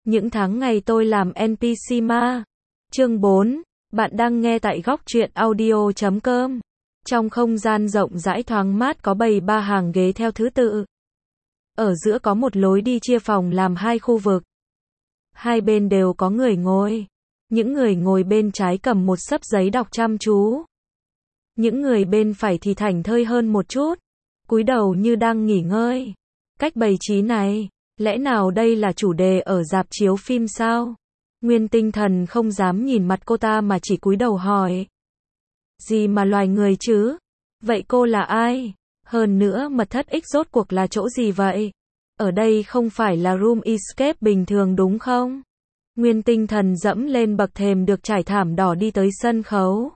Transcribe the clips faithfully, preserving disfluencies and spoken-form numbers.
Những tháng ngày tôi làm en pê xê ma. Chương bốn. Bạn đang nghe tại góc truyện audio chấm com. Trong không gian rộng rãi thoáng mát có bày ba hàng ghế theo thứ tự. Ở giữa có một lối đi chia phòng làm hai khu vực. Hai bên đều có người ngồi. Những người ngồi bên trái cầm một xấp giấy đọc chăm chú. Những người bên phải thì thảnh thơi hơn một chút, cúi đầu như đang nghỉ ngơi. Cách bày trí này, lẽ nào đây là chủ đề ở rạp chiếu phim sao? Nguyên Tinh Thần không dám nhìn mặt cô ta mà chỉ cúi đầu hỏi. Gì mà loài người chứ? Vậy cô là ai? Hơn nữa mật thất X rốt cuộc là chỗ gì vậy? Ở đây không phải là room escape bình thường đúng không? Nguyên Tinh Thần dẫm lên bậc thềm được trải thảm đỏ đi tới sân khấu.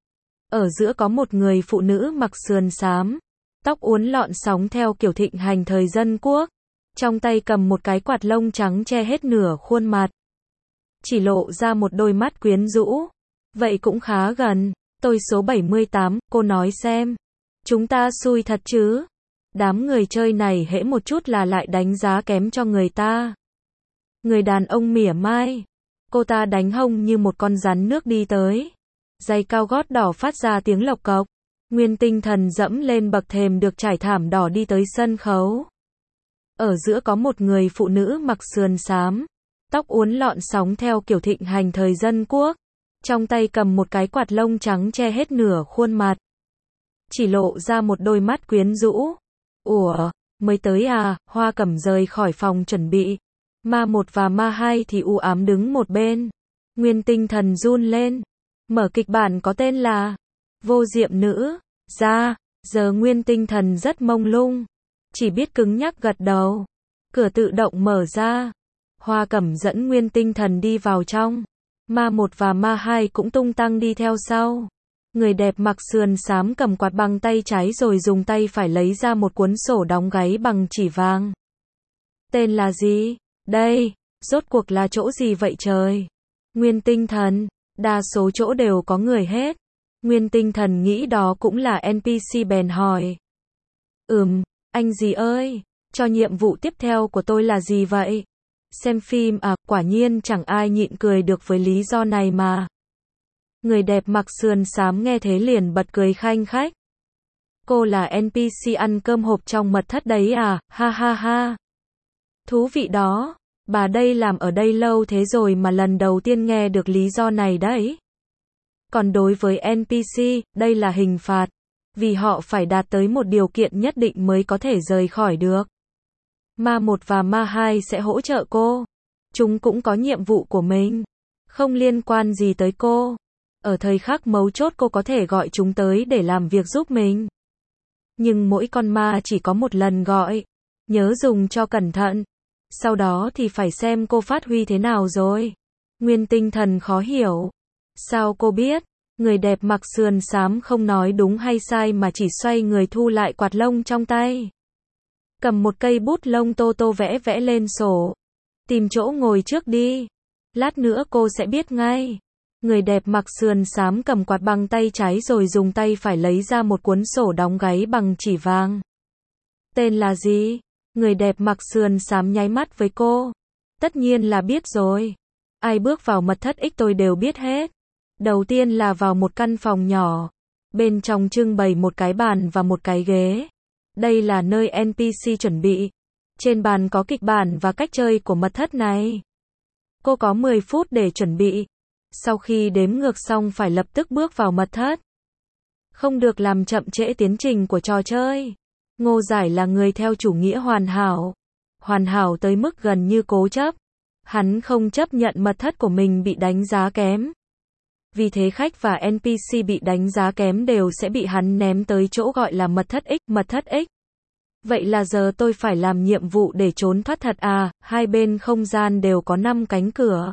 Ở giữa có một người phụ nữ mặc sườn xám, tóc uốn lọn sóng theo kiểu thịnh hành thời dân quốc, trong tay cầm một cái quạt lông trắng che hết nửa khuôn mặt, chỉ lộ ra một đôi mắt quyến rũ. Vậy cũng khá gần. Tôi số bảy mươi tám, cô nói xem. Chúng ta xui thật chứ. Đám người chơi này hễ một chút là lại đánh giá kém cho người ta. Người đàn ông mỉa mai. Cô ta đánh hông như một con rắn nước đi tới. Giày cao gót đỏ phát ra tiếng lộc cộc. Nguyên Tinh Thần dẫm lên bậc thềm được trải thảm đỏ đi tới sân khấu. Ở giữa có một người phụ nữ mặc sườn xám, tóc uốn lọn sóng theo kiểu thịnh hành thời dân quốc, trong tay cầm một cái quạt lông trắng che hết nửa khuôn mặt, chỉ lộ ra một đôi mắt quyến rũ. Ủa, mới tới à? Hoa Cẩm rời khỏi phòng chuẩn bị. Ma một và ma hai thì u ám đứng một bên. Nguyên Tinh Thần run lên. Mở kịch bản có tên là Vô Diệm Nữ. Ra, giờ Nguyên Tinh Thần rất mông lung, chỉ biết cứng nhắc gật đầu. Cửa tự động mở ra. Hoa Cẩm dẫn Nguyên Tinh Thần đi vào trong. Ma một và ma hai cũng tung tăng đi theo sau. Người đẹp mặc sườn xám cầm quạt bằng tay trái rồi dùng tay phải lấy ra một cuốn sổ đóng gáy bằng chỉ vàng. Tên là gì? Đây, rốt cuộc là chỗ gì vậy trời? Nguyên Tinh Thần, đa số chỗ đều có người hết. Nguyên Tinh Thần nghĩ đó cũng là en pê xê bèn hỏi. Ừm, anh gì ơi, cho nhiệm vụ tiếp theo của tôi là gì vậy? Xem phim à? Quả nhiên chẳng ai nhịn cười được với lý do này mà. Người đẹp mặc sườn xám nghe thế liền bật cười khanh khách. Cô là en pê xê ăn cơm hộp trong mật thất đấy à? Ha ha ha. Thú vị đó. Bà đây làm ở đây lâu thế rồi mà lần đầu tiên nghe được lý do này đấy. Còn đối với en pê xê, đây là hình phạt, vì họ phải đạt tới một điều kiện nhất định mới có thể rời khỏi được. Ma một và ma hai sẽ hỗ trợ cô. Chúng cũng có nhiệm vụ của mình, không liên quan gì tới cô. Ở thời khắc mấu chốt cô có thể gọi chúng tới để làm việc giúp mình. Nhưng mỗi con ma chỉ có một lần gọi. Nhớ dùng cho cẩn thận. Sau đó thì phải xem cô phát huy thế nào rồi. Nguyên Tinh Thần khó hiểu. Sao cô biết? Người đẹp mặc sườn xám không nói đúng hay sai mà chỉ xoay người thu lại quạt lông trong tay. Cầm một cây bút lông tô tô vẽ vẽ lên sổ. Tìm chỗ ngồi trước đi. Lát nữa cô sẽ biết ngay. Người đẹp mặc sườn xám cầm quạt bằng tay trái rồi dùng tay phải lấy ra một cuốn sổ đóng gáy bằng chỉ vàng. Tên là gì? Người đẹp mặc sườn xám nháy mắt với cô. Tất nhiên là biết rồi. Ai bước vào mật thất X tôi đều biết hết. Đầu tiên là vào một căn phòng nhỏ. Bên trong trưng bày một cái bàn và một cái ghế. Đây là nơi en pê xê chuẩn bị. Trên bàn có kịch bản và cách chơi của mật thất này. Cô có mười phút để chuẩn bị. Sau khi đếm ngược xong phải lập tức bước vào mật thất. Không được làm chậm trễ tiến trình của trò chơi. Ngô Giải là người theo chủ nghĩa hoàn hảo. Hoàn hảo tới mức gần như cố chấp. Hắn không chấp nhận mật thất của mình bị đánh giá kém. Vì thế khách và en pê xê bị đánh giá kém đều sẽ bị hắn ném tới chỗ gọi là mật thất X, mật thất X. Vậy là giờ tôi phải làm nhiệm vụ để trốn thoát thật à? Hai bên không gian đều có năm cánh cửa.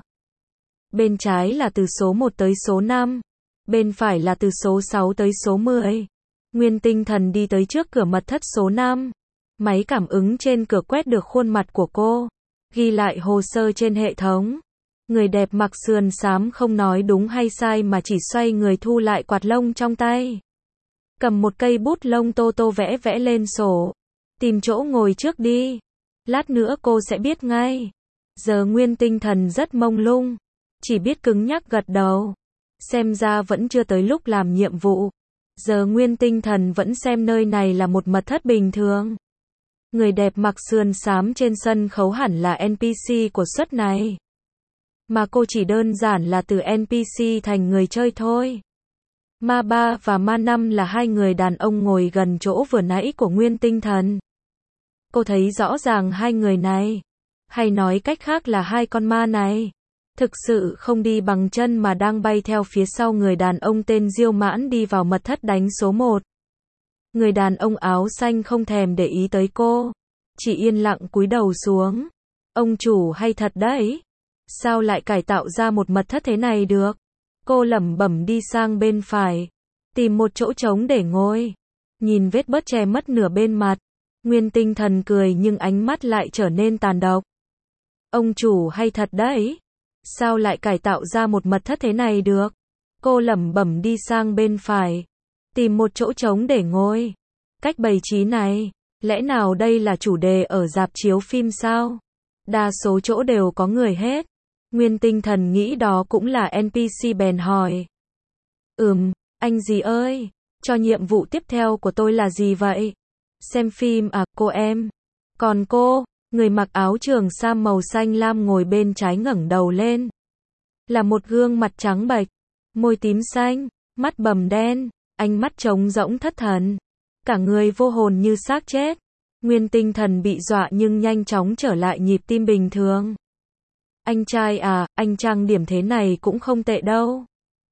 Bên trái là từ số một tới số năm. Bên phải là từ số sáu tới số mười. Nguyên Tinh Thần đi tới trước cửa mật thất số năm. Máy cảm ứng trên cửa quét được khuôn mặt của cô. Ghi lại hồ sơ trên hệ thống. Người đẹp mặc sườn xám không nói đúng hay sai mà chỉ xoay người thu lại quạt lông trong tay. Cầm một cây bút lông tô tô vẽ vẽ lên sổ. Tìm chỗ ngồi trước đi. Lát nữa cô sẽ biết ngay. Giờ Nguyên Tinh Thần rất mông lung, chỉ biết cứng nhắc gật đầu. Xem ra vẫn chưa tới lúc làm nhiệm vụ. Giờ Nguyên Tinh Thần vẫn xem nơi này là một mật thất bình thường. Người đẹp mặc sườn xám trên sân khấu hẳn là en pê xê của suất này. Mà cô chỉ đơn giản là từ en pê xê thành người chơi thôi. Ma ba và Ma năm là hai người đàn ông ngồi gần chỗ vừa nãy của Nguyên Tinh Thần. Cô thấy rõ ràng hai người này, hay nói cách khác là hai con ma này, thực sự không đi bằng chân mà đang bay theo phía sau người đàn ông tên Diêu Mãn đi vào mật thất đánh số một. Người đàn ông áo xanh không thèm để ý tới cô, chỉ yên lặng cúi đầu xuống. Ông chủ hay thật đấy, sao lại cải tạo ra một mật thất thế này được? Cô lẩm bẩm đi sang bên phải, tìm một chỗ trống để ngồi. Nhìn vết bớt che mất nửa bên mặt, Nguyên Tinh Thần cười nhưng ánh mắt lại trở nên tàn độc. Ông chủ hay thật đấy, sao lại cải tạo ra một mật thất thế này được? Cô lẩm bẩm đi sang bên phải, tìm một chỗ trống để ngồi. Cách bày trí này, lẽ nào đây là chủ đề ở rạp chiếu phim sao? Đa số chỗ đều có người hết. Nguyên Tinh Thần nghĩ đó cũng là en pê xê bèn hỏi. Ừm, anh gì ơi, cho nhiệm vụ tiếp theo của tôi là gì vậy? Xem phim à, cô em? Còn cô, người mặc áo trường sam màu xanh lam ngồi bên trái ngẩng đầu lên. Là một gương mặt trắng bệch, môi tím xanh, mắt bầm đen, ánh mắt trống rỗng thất thần. Cả người vô hồn như xác chết. Nguyên Tinh Thần bị dọa nhưng nhanh chóng trở lại nhịp tim bình thường. Anh trai à, anh trang điểm thế này cũng không tệ đâu.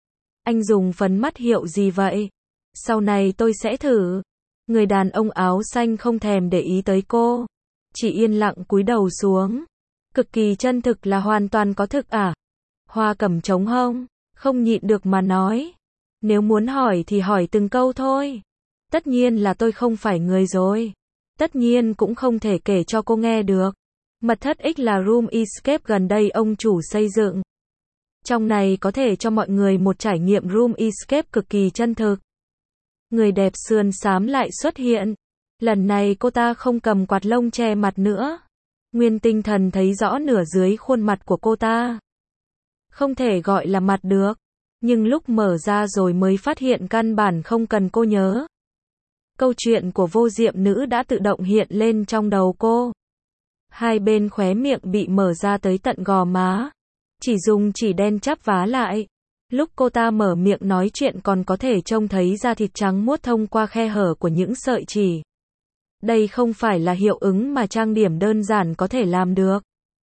Anh dùng phấn mắt hiệu gì vậy? Sau này tôi sẽ thử. Người đàn ông áo xanh không thèm để ý tới cô, chỉ yên lặng cúi đầu xuống. Cực kỳ chân thực là hoàn toàn có thực à? Hoa Cẩm trống hông, không nhịn được mà nói. Nếu muốn hỏi thì hỏi từng câu thôi. Tất nhiên là tôi không phải người rồi. Tất nhiên cũng không thể kể cho cô nghe được. Mật thất X là room escape gần đây ông chủ xây dựng. Trong này có thể cho mọi người một trải nghiệm room escape cực kỳ chân thực. Người đẹp sườn xám lại xuất hiện. Lần này cô ta không cầm quạt lông che mặt nữa. Nguyên Tinh Thần thấy rõ nửa dưới khuôn mặt của cô ta. Không thể gọi là mặt được. Nhưng lúc mở ra rồi mới phát hiện căn bản không cần cô nhớ. Câu chuyện của vô diệm nữ đã tự động hiện lên trong đầu cô. Hai bên khóe miệng bị mở ra tới tận gò má. Chỉ dùng chỉ đen chắp vá lại. Lúc cô ta mở miệng nói chuyện còn có thể trông thấy da thịt trắng muốt thông qua khe hở của những sợi chỉ. Đây không phải là hiệu ứng mà trang điểm đơn giản có thể làm được.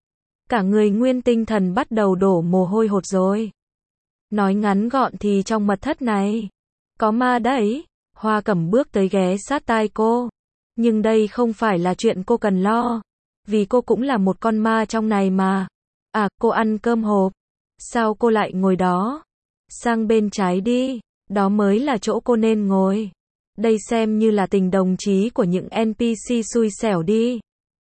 Cả người Nguyên Tinh Thần bắt đầu đổ mồ hôi hột rồi. Nói ngắn gọn thì trong mật thất này, có ma đấy. Hoa Cẩm bước tới ghé sát tai cô. Nhưng đây không phải là chuyện cô cần lo. Vì cô cũng là một con ma trong này mà. À, cô ăn cơm hộp. Sao cô lại ngồi đó? Sang bên trái đi. Đó mới là chỗ cô nên ngồi. Đây xem như là tình đồng chí của những en pê xê xui xẻo đi.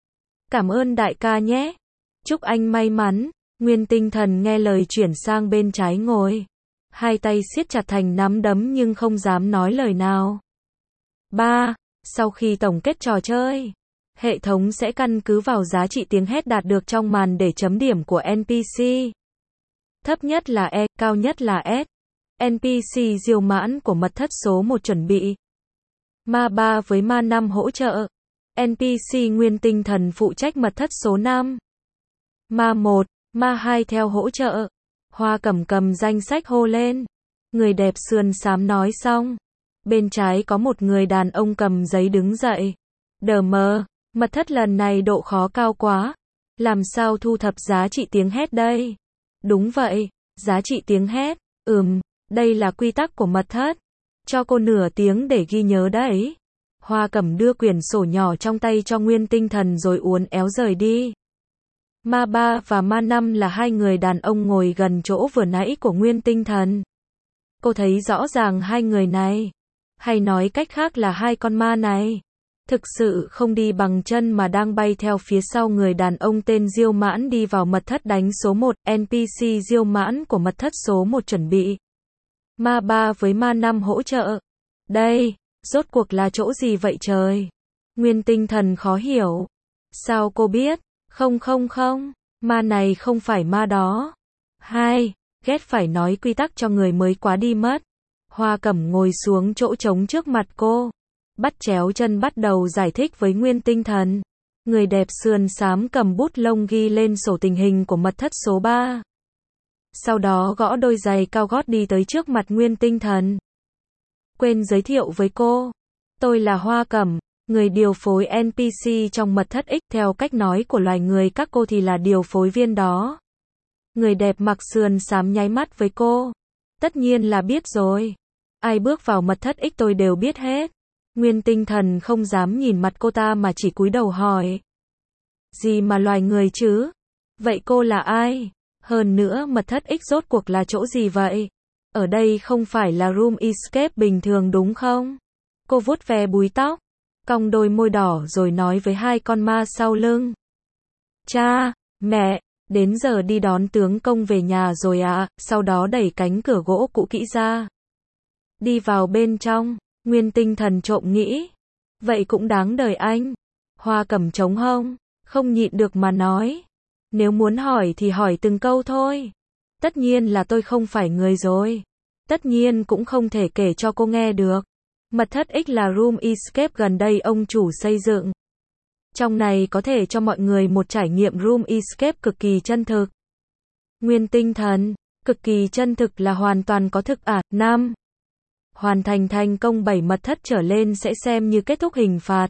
Cảm ơn đại ca nhé. Chúc anh may mắn. Nguyên Tinh Thần nghe lời chuyển sang bên trái ngồi. Hai tay siết chặt thành nắm đấm nhưng không dám nói lời nào. ba. Sau khi tổng kết trò chơi, hệ thống sẽ căn cứ vào giá trị tiếng hét đạt được trong màn để chấm điểm của en pê xê. Thấp nhất là E, cao nhất là S. en pê xê Diêu Mãn của mật thất số một chuẩn bị. Ma ba với Ma năm hỗ trợ. en pê xê Nguyên Tinh Thần phụ trách mật thất số năm. Ma một, Ma hai theo hỗ trợ. Hoa Cẩm cầm danh sách hô lên. Người đẹp sườn xám nói xong. Bên trái có một người đàn ông cầm giấy đứng dậy. Đờ mờ, mật thất lần này độ khó cao quá. Làm sao thu thập giá trị tiếng hét đây? Đúng vậy, giá trị tiếng hét. Ừm, đây là quy tắc của mật thất. Cho cô nửa tiếng để ghi nhớ đấy. Hoa Cẩm đưa quyển sổ nhỏ trong tay cho Nguyên Tinh Thần rồi uốn éo rời đi. Ma ba và Ma năm là hai người đàn ông ngồi gần chỗ vừa nãy của Nguyên Tinh Thần. Cô thấy rõ ràng hai người này, hay nói cách khác là hai con ma này, thực sự không đi bằng chân mà đang bay theo phía sau người đàn ông tên Diêu Mãn đi vào mật thất đánh số một. en pê xê Diêu Mãn của mật thất số một chuẩn bị. Ma ba với Ma năm hỗ trợ. Đây, rốt cuộc là chỗ gì vậy trời? Nguyên Tinh Thần khó hiểu. Sao cô biết? Không không không, Ma này không phải ma đó. Hai, ghét phải nói quy tắc cho người mới quá đi mất. Hoa Cẩm ngồi xuống chỗ trống trước mặt cô. Bắt chéo chân bắt đầu giải thích với Nguyên Tinh Thần. Người đẹp sườn xám cầm bút lông ghi lên sổ tình hình của mật thất số ba. Sau đó gõ đôi giày cao gót đi tới trước mặt Nguyên Tinh Thần. Quên giới thiệu với cô. Tôi là Hoa Cẩm, người điều phối en pê xê trong mật thất X. Theo cách nói của loài người các cô thì là điều phối viên đó. Người đẹp mặc sườn xám nháy mắt với cô. Tất nhiên là biết rồi. Ai bước vào mật thất X tôi đều biết hết. Nguyên Tinh Thần không dám nhìn mặt cô ta mà chỉ cúi đầu hỏi. Gì mà loài người chứ? Vậy cô là ai? Hơn nữa mật thất X rốt cuộc là chỗ gì vậy? Ở đây không phải là room escape bình thường đúng không? Cô vuốt ve búi tóc, cong đôi môi đỏ rồi nói với hai con ma sau lưng. Cha, mẹ, đến giờ đi đón tướng công về nhà rồi ạ, à, sau đó đẩy cánh cửa gỗ cũ kỹ ra. Đi vào bên trong, Nguyên Tinh Thần trộm nghĩ. Vậy cũng đáng đời anh. Hoa Cẩm trống hông, không nhịn được mà nói. Nếu muốn hỏi thì hỏi từng câu thôi. Tất nhiên là tôi không phải người rồi. Tất nhiên cũng không thể kể cho cô nghe được. Mật thất X là room escape gần đây ông chủ xây dựng. Trong này có thể cho mọi người một trải nghiệm room escape cực kỳ chân thực. Nguyên Tinh Thần, cực kỳ chân thực là hoàn toàn có thực à? Năm. Hoàn thành thành công bảy mật thất trở lên sẽ xem như kết thúc hình phạt.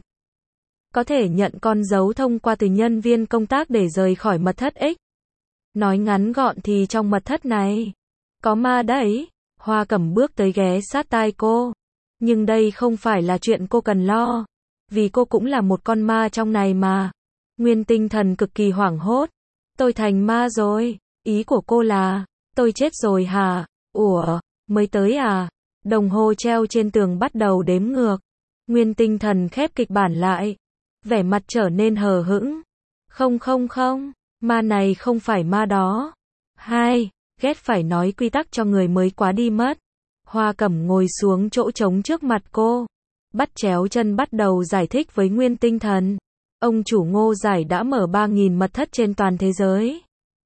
Có thể nhận con dấu thông qua từ nhân viên công tác để rời khỏi mật thất X. Nói ngắn gọn thì trong mật thất này có ma đấy. Hoa Cẩm bước tới ghé sát tai cô. Nhưng đây không phải là chuyện cô cần lo. Vì cô cũng là một con ma trong này mà. Nguyên Tinh Thần cực kỳ hoảng hốt. Tôi thành ma rồi. Ý của cô là, tôi chết rồi hả? Ủa, mới tới à? Đồng hồ treo trên tường bắt đầu đếm ngược. Nguyên Tinh Thần khép kịch bản lại. Vẻ mặt trở nên hờ hững. Không không không, ma này không phải ma đó. Hai, ghét phải nói quy tắc cho người mới quá đi mất. Hoa Cẩm ngồi xuống chỗ trống trước mặt cô. Bắt chéo chân bắt đầu giải thích với Nguyên Tinh Thần. Ông chủ Ngô Giải đã mở ba nghìn mật thất trên toàn thế giới.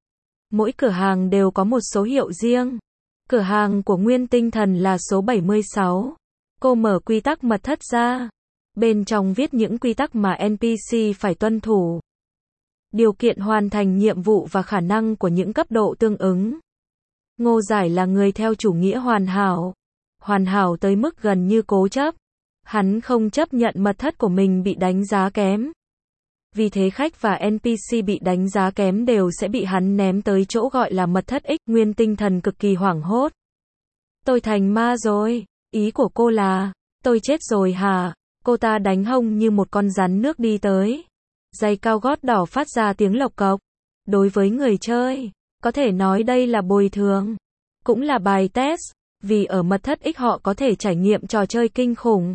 Mỗi cửa hàng đều có một số hiệu riêng. Cửa hàng của Nguyên Tinh Thần là số bảy mươi sáu. Cô mở quy tắc mật thất ra. Bên trong viết những quy tắc mà en pê xê phải tuân thủ. Điều kiện hoàn thành nhiệm vụ và khả năng của những cấp độ tương ứng. Ngô Giải là người theo chủ nghĩa hoàn hảo. Hoàn hảo tới mức gần như cố chấp. Hắn không chấp nhận mật thất của mình bị đánh giá kém. Vì thế khách và en pê xê bị đánh giá kém đều sẽ bị hắn ném tới chỗ gọi là mật thất X. Nguyên Tinh Thần cực kỳ hoảng hốt. Tôi thành ma rồi. Ý của cô là, tôi chết rồi hả? Cô ta đánh hông như một con rắn nước đi tới. Giày cao gót đỏ phát ra tiếng lộc cộc. Đối với người chơi, có thể nói đây là bồi thường. Cũng là bài test. Vì ở mật thất X họ có thể trải nghiệm trò chơi kinh khủng.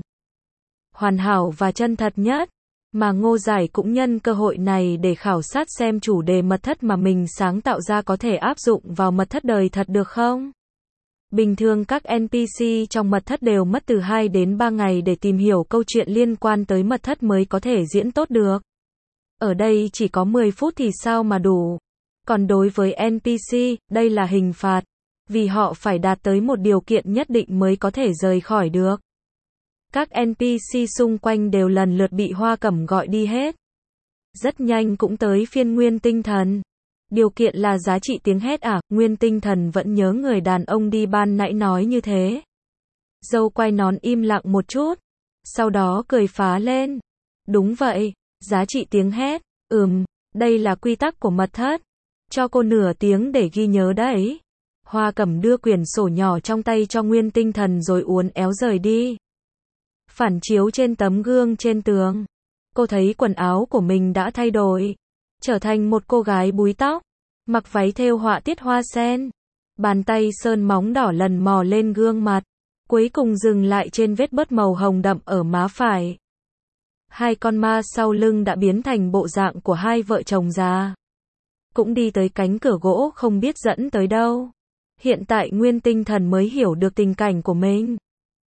Hoàn hảo và chân thật nhất. Mà Ngô Giải cũng nhân cơ hội này để khảo sát xem chủ đề mật thất mà mình sáng tạo ra có thể áp dụng vào mật thất đời thật được không? Bình thường các en pê xê trong mật thất đều mất từ hai đến ba ngày để tìm hiểu câu chuyện liên quan tới mật thất mới có thể diễn tốt được. Ở đây chỉ có mười phút thì sao mà đủ. Còn đối với en pê xê, đây là hình phạt. Vì họ phải đạt tới một điều kiện nhất định mới có thể rời khỏi được. Các en pê xê xung quanh đều lần lượt bị Hoa Cẩm gọi đi hết. Rất nhanh cũng tới phiên Nguyên Tinh Thần. Điều kiện là giá trị tiếng hét à? Nguyên Tinh Thần vẫn nhớ người đàn ông đi ban nãy nói như thế. Dâu quay nón im lặng một chút. Sau đó cười phá lên. Đúng vậy, giá trị tiếng hét. Ừm, đây là quy tắc của mật thất. Cho cô nửa tiếng để ghi nhớ đấy. Hoa Cẩm đưa quyển sổ nhỏ trong tay cho Nguyên Tinh Thần rồi uốn éo rời đi. Phản chiếu trên tấm gương trên tường. Cô thấy quần áo của mình đã thay đổi. Trở thành một cô gái búi tóc. Mặc váy thêu họa tiết hoa sen. Bàn tay sơn móng đỏ lần mò lên gương mặt. Cuối cùng dừng lại trên vết bớt màu hồng đậm ở má phải. Hai con ma sau lưng đã biến thành bộ dạng của hai vợ chồng già. Cũng đi tới cánh cửa gỗ không biết dẫn tới đâu. Hiện tại Nguyên Tinh Thần mới hiểu được tình cảnh của mình.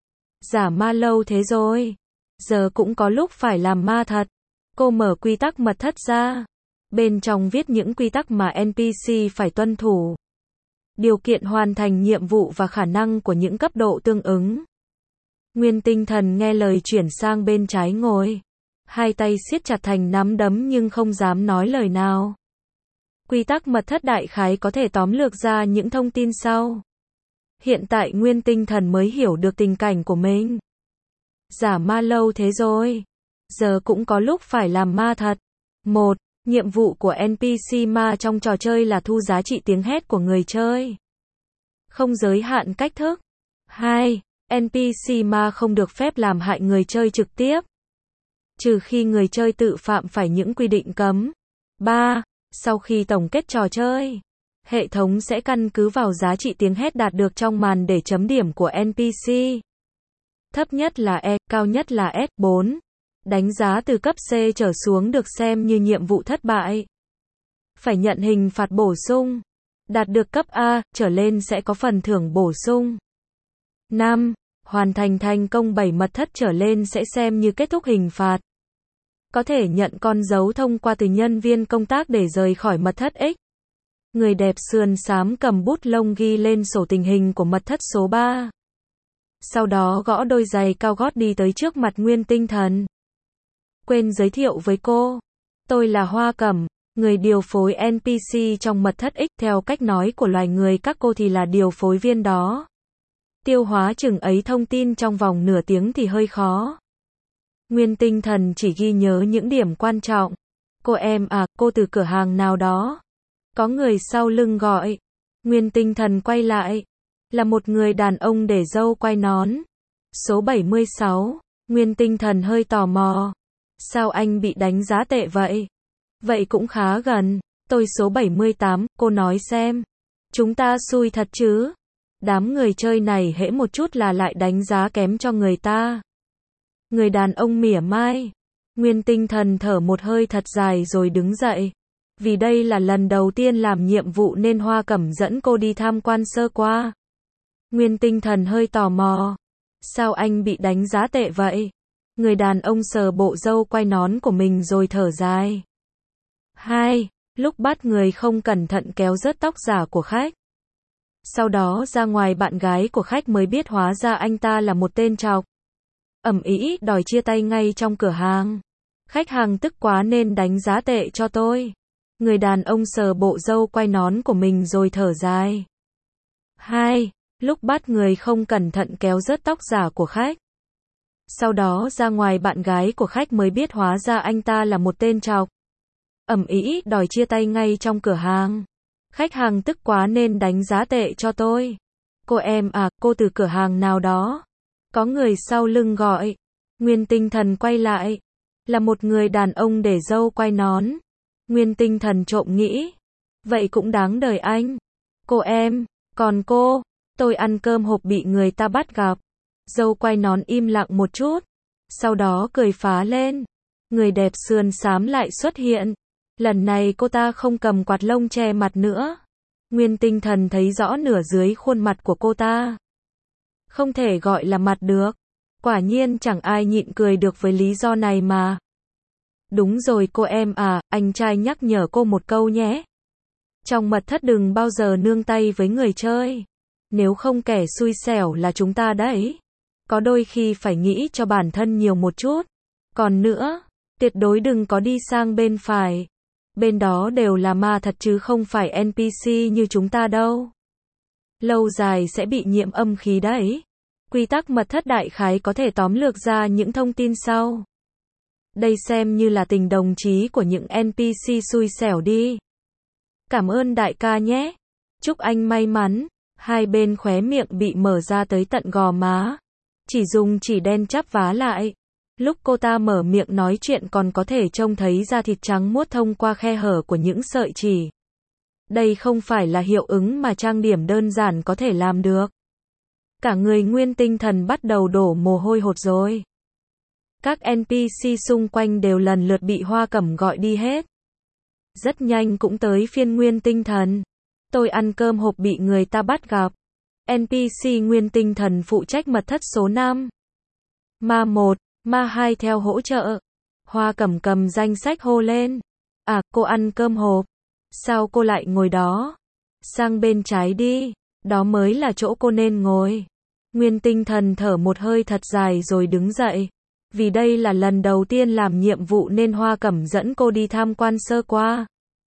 Giả ma lâu thế rồi. Giờ cũng có lúc phải làm ma thật. Cô mở quy tắc mật thất ra. Bên trong viết những quy tắc mà en pê xê phải tuân thủ. Điều kiện hoàn thành nhiệm vụ và khả năng của những cấp độ tương ứng. Nguyên tinh thần nghe lời chuyển sang bên trái ngồi. Hai tay siết chặt thành nắm đấm nhưng không dám nói lời nào. Quy tắc mật thất đại khái có thể tóm lược ra những thông tin sau. Hiện tại nguyên tinh thần mới hiểu được tình cảnh của mình. Giả ma lâu thế rồi. Giờ cũng có lúc phải làm ma thật. một. Nhiệm vụ của en pê xê ma trong trò chơi là thu giá trị tiếng hét của người chơi. Không giới hạn cách thức. hai. en pê xê ma không được phép làm hại người chơi trực tiếp. Trừ khi người chơi tự phạm phải những quy định cấm. ba. Sau khi tổng kết trò chơi, hệ thống sẽ căn cứ vào giá trị tiếng hét đạt được trong màn để chấm điểm của en pê xê. Thấp nhất là E, cao nhất là S. bốn. Đánh giá từ cấp C trở xuống được xem như nhiệm vụ thất bại. Phải nhận hình phạt bổ sung. Đạt được cấp A trở lên sẽ có phần thưởng bổ sung. năm. Hoàn thành thành công bảy mật thất trở lên sẽ xem như kết thúc hình phạt. Có thể nhận con dấu thông qua từ nhân viên công tác để rời khỏi mật thất X. Người đẹp sườn xám cầm bút lông ghi lên sổ tình hình của mật thất số ba. Sau đó gõ đôi giày cao gót đi tới trước mặt nguyên tinh thần. Quên giới thiệu với cô. Tôi là Hoa Cẩm, người điều phối en pê xê trong mật thất X. Theo cách nói của loài người các cô thì là điều phối viên đó. Tiêu hóa chừng ấy thông tin trong vòng nửa tiếng thì hơi khó. Nguyên tinh thần chỉ ghi nhớ những điểm quan trọng. Cô em à, cô từ cửa hàng nào đó. Có người sau lưng gọi. Nguyên tinh thần quay lại. Là một người đàn ông để râu quai nón. Số bảy mươi sáu. Nguyên tinh thần hơi tò mò. Sao anh bị đánh giá tệ vậy? Vậy cũng khá gần. Tôi số bảy mươi tám, cô nói xem. Chúng ta xui thật chứ. Đám người chơi này hễ một chút là lại đánh giá kém cho người ta. Người đàn ông mỉa mai. Nguyên tinh thần thở một hơi thật dài rồi đứng dậy. Vì đây là lần đầu tiên làm nhiệm vụ nên Hoa Cẩm dẫn cô đi tham quan sơ qua. Nguyên tinh thần hơi tò mò. Sao anh bị đánh giá tệ vậy? Người đàn ông sờ bộ râu quai nón của mình rồi thở dài. hai. Lúc bắt người không cẩn thận kéo rớt tóc giả của khách. Sau đó ra ngoài bạn gái của khách mới biết hóa ra anh ta là một tên trọc. Ầm ĩ đòi chia tay ngay trong cửa hàng. Khách hàng tức quá nên đánh giá tệ cho tôi. Người đàn ông sờ bộ râu quai nón của mình rồi thở dài. hai. Lúc bắt người không cẩn thận kéo rớt tóc giả của khách. Sau đó ra ngoài bạn gái của khách mới biết hóa ra anh ta là một tên trọc. Ầm ĩ đòi chia tay ngay trong cửa hàng. Khách hàng tức quá nên đánh giá tệ cho tôi. Cô em à, cô từ cửa hàng nào đó. Có người sau lưng gọi. Nguyên tinh thần quay lại. Là một người đàn ông để râu quai nón. Nguyên tinh thần trộm nghĩ. Vậy cũng đáng đời anh. Cô em, còn cô, tôi ăn cơm hộp bị người ta bắt gặp. Râu quai nón im lặng một chút. Sau đó cười phá lên. Người đẹp sườn xám lại xuất hiện. Lần này cô ta không cầm quạt lông che mặt nữa. Nguyên tinh thần thấy rõ nửa dưới khuôn mặt của cô ta. Không thể gọi là mặt được. Quả nhiên chẳng ai nhịn cười được với lý do này mà. Đúng rồi cô em à, anh trai nhắc nhở cô một câu nhé. Trong mật thất đừng bao giờ nương tay với người chơi. Nếu không kẻ xui xẻo là chúng ta đấy. Có đôi khi phải nghĩ cho bản thân nhiều một chút. Còn nữa, tuyệt đối đừng có đi sang bên phải. Bên đó đều là ma thật chứ không phải en pê xê như chúng ta đâu. Lâu dài sẽ bị nhiễm âm khí đấy. Quy tắc mật thất đại khái có thể tóm lược ra những thông tin sau. Đây xem như là tình đồng chí của những en pê xê xui xẻo đi. Cảm ơn đại ca nhé. Chúc anh may mắn. Hai bên khóe miệng bị mở ra tới tận gò má. Chỉ dùng chỉ đen chắp vá lại. Lúc cô ta mở miệng nói chuyện còn có thể trông thấy da thịt trắng muốt thông qua khe hở của những sợi chỉ. Đây không phải là hiệu ứng mà trang điểm đơn giản có thể làm được. Cả người nguyên tinh thần bắt đầu đổ mồ hôi hột rồi. Các en pê xê xung quanh đều lần lượt bị Hoa Cẩm gọi đi hết. Rất nhanh cũng tới phiên nguyên tinh thần. Tôi ăn cơm hộp bị người ta bắt gặp. en pê xê nguyên tinh thần phụ trách mật thất số năm. Ma một, Ma hai theo hỗ trợ. Hoa Cẩm cầm danh sách hô lên. À, cô ăn cơm hộp. Sao cô lại ngồi đó? Sang bên trái đi, đó mới là chỗ cô nên ngồi. Nguyên Tinh Thần thở một hơi thật dài rồi đứng dậy. Vì đây là lần đầu tiên làm nhiệm vụ nên Hoa Cẩm dẫn cô đi tham quan sơ qua.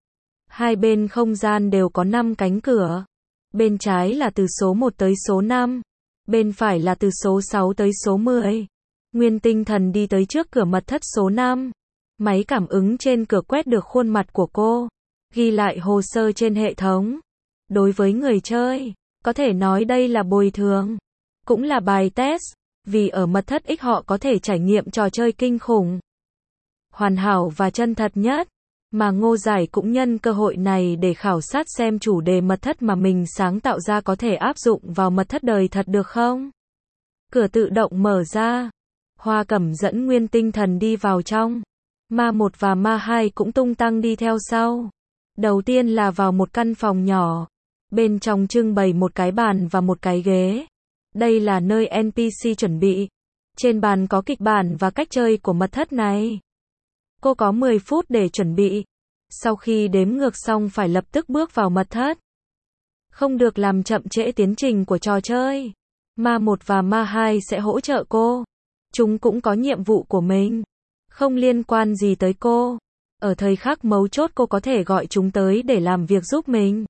Hai bên không gian đều có năm cánh cửa. Bên trái là từ số một tới số năm. Bên phải là từ số sáu tới số mười. Nguyên Tinh Thần đi tới trước cửa mật thất số năm. Máy cảm ứng trên cửa quét được khuôn mặt của cô. Ghi lại hồ sơ trên hệ thống. Đối với người chơi, có thể nói đây là bồi thường. Cũng là bài test. Vì ở mật thất X họ có thể trải nghiệm trò chơi kinh khủng, hoàn hảo và chân thật nhất. Mà Ngô Giải cũng nhân cơ hội này để khảo sát xem chủ đề mật thất mà mình sáng tạo ra có thể áp dụng vào mật thất đời thật được không. Cửa tự động mở ra. Hoa Cẩm dẫn Nguyên Tinh Thần đi vào trong. Ma một và Ma hai cũng tung tăng đi theo sau. Đầu tiên là vào một căn phòng nhỏ. Bên trong trưng bày một cái bàn và một cái ghế. Đây là nơi en pê xê chuẩn bị. Trên bàn có kịch bản và cách chơi của mật thất này. Cô có mười phút để chuẩn bị. Sau khi đếm ngược xong phải lập tức bước vào mật thất. Không được làm chậm trễ tiến trình của trò chơi. Ma một và Ma hai sẽ hỗ trợ cô. Chúng cũng có nhiệm vụ của mình. Không liên quan gì tới cô. Ở thời khắc mấu chốt cô có thể gọi chúng tới để làm việc giúp mình.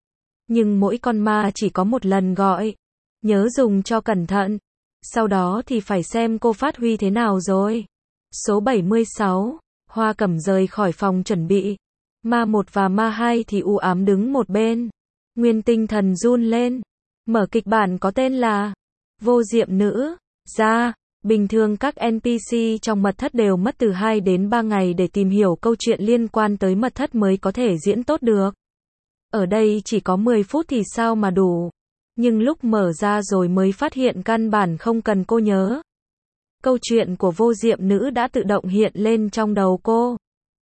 Nhưng mỗi con ma chỉ có một lần gọi. Nhớ dùng cho cẩn thận. Sau đó thì phải xem cô phát huy thế nào rồi. Số bảy mươi sáu. Hoa Cẩm rời khỏi phòng chuẩn bị. Ma một và Ma hai thì u ám đứng một bên. Nguyên Tinh Thần run lên. Mở kịch bản có tên là Vô Diệm Nữ. Ra, bình thường các en pê xê trong mật thất đều mất từ hai đến ba ngày để tìm hiểu câu chuyện liên quan tới mật thất mới có thể diễn tốt được. Ở đây chỉ có mười phút thì sao mà đủ. Nhưng lúc mở ra rồi mới phát hiện căn bản không cần cô nhớ. Câu chuyện của Vô Diệm Nữ đã tự động hiện lên trong đầu cô.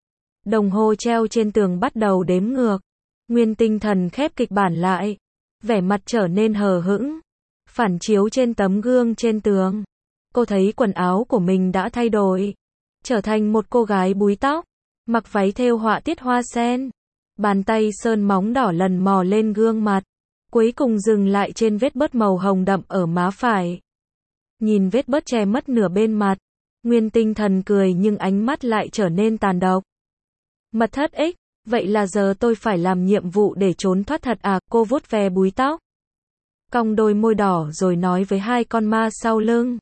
Đồng hồ treo trên tường bắt đầu đếm ngược. Nguyên Tinh Thần khép kịch bản lại. Vẻ mặt trở nên hờ hững. Phản chiếu trên tấm gương trên tường. Cô thấy quần áo của mình đã thay đổi. Trở thành một cô gái búi tóc. Mặc váy thêu họa tiết hoa sen. Bàn tay sơn móng đỏ lần mò lên gương mặt. Cuối cùng dừng lại trên vết bớt màu hồng đậm ở má phải. Nhìn vết bớt che mất nửa bên mặt. Nguyên Tinh Thần cười nhưng ánh mắt lại trở nên tàn độc. Mật thất X, vậy là giờ tôi phải làm nhiệm vụ để trốn thoát thật à, cô vuốt ve búi tóc. Cong đôi môi đỏ rồi nói với hai con ma sau lưng.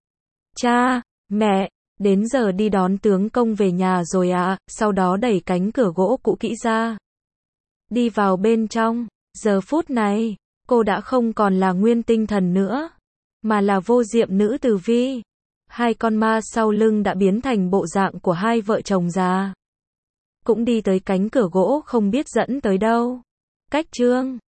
Cha, mẹ, đến giờ đi đón tướng công về nhà rồi ạ, sau đó đẩy cánh cửa gỗ cũ kỹ ra. Đi vào bên trong, giờ phút này, cô đã không còn là Nguyên Tinh Thần nữa, mà là Vô Diệm Nữ Từ Vi. Hai con ma sau lưng đã biến thành bộ dạng của hai vợ chồng già. Cũng đi tới cánh cửa gỗ không biết dẫn tới đâu. Cách chương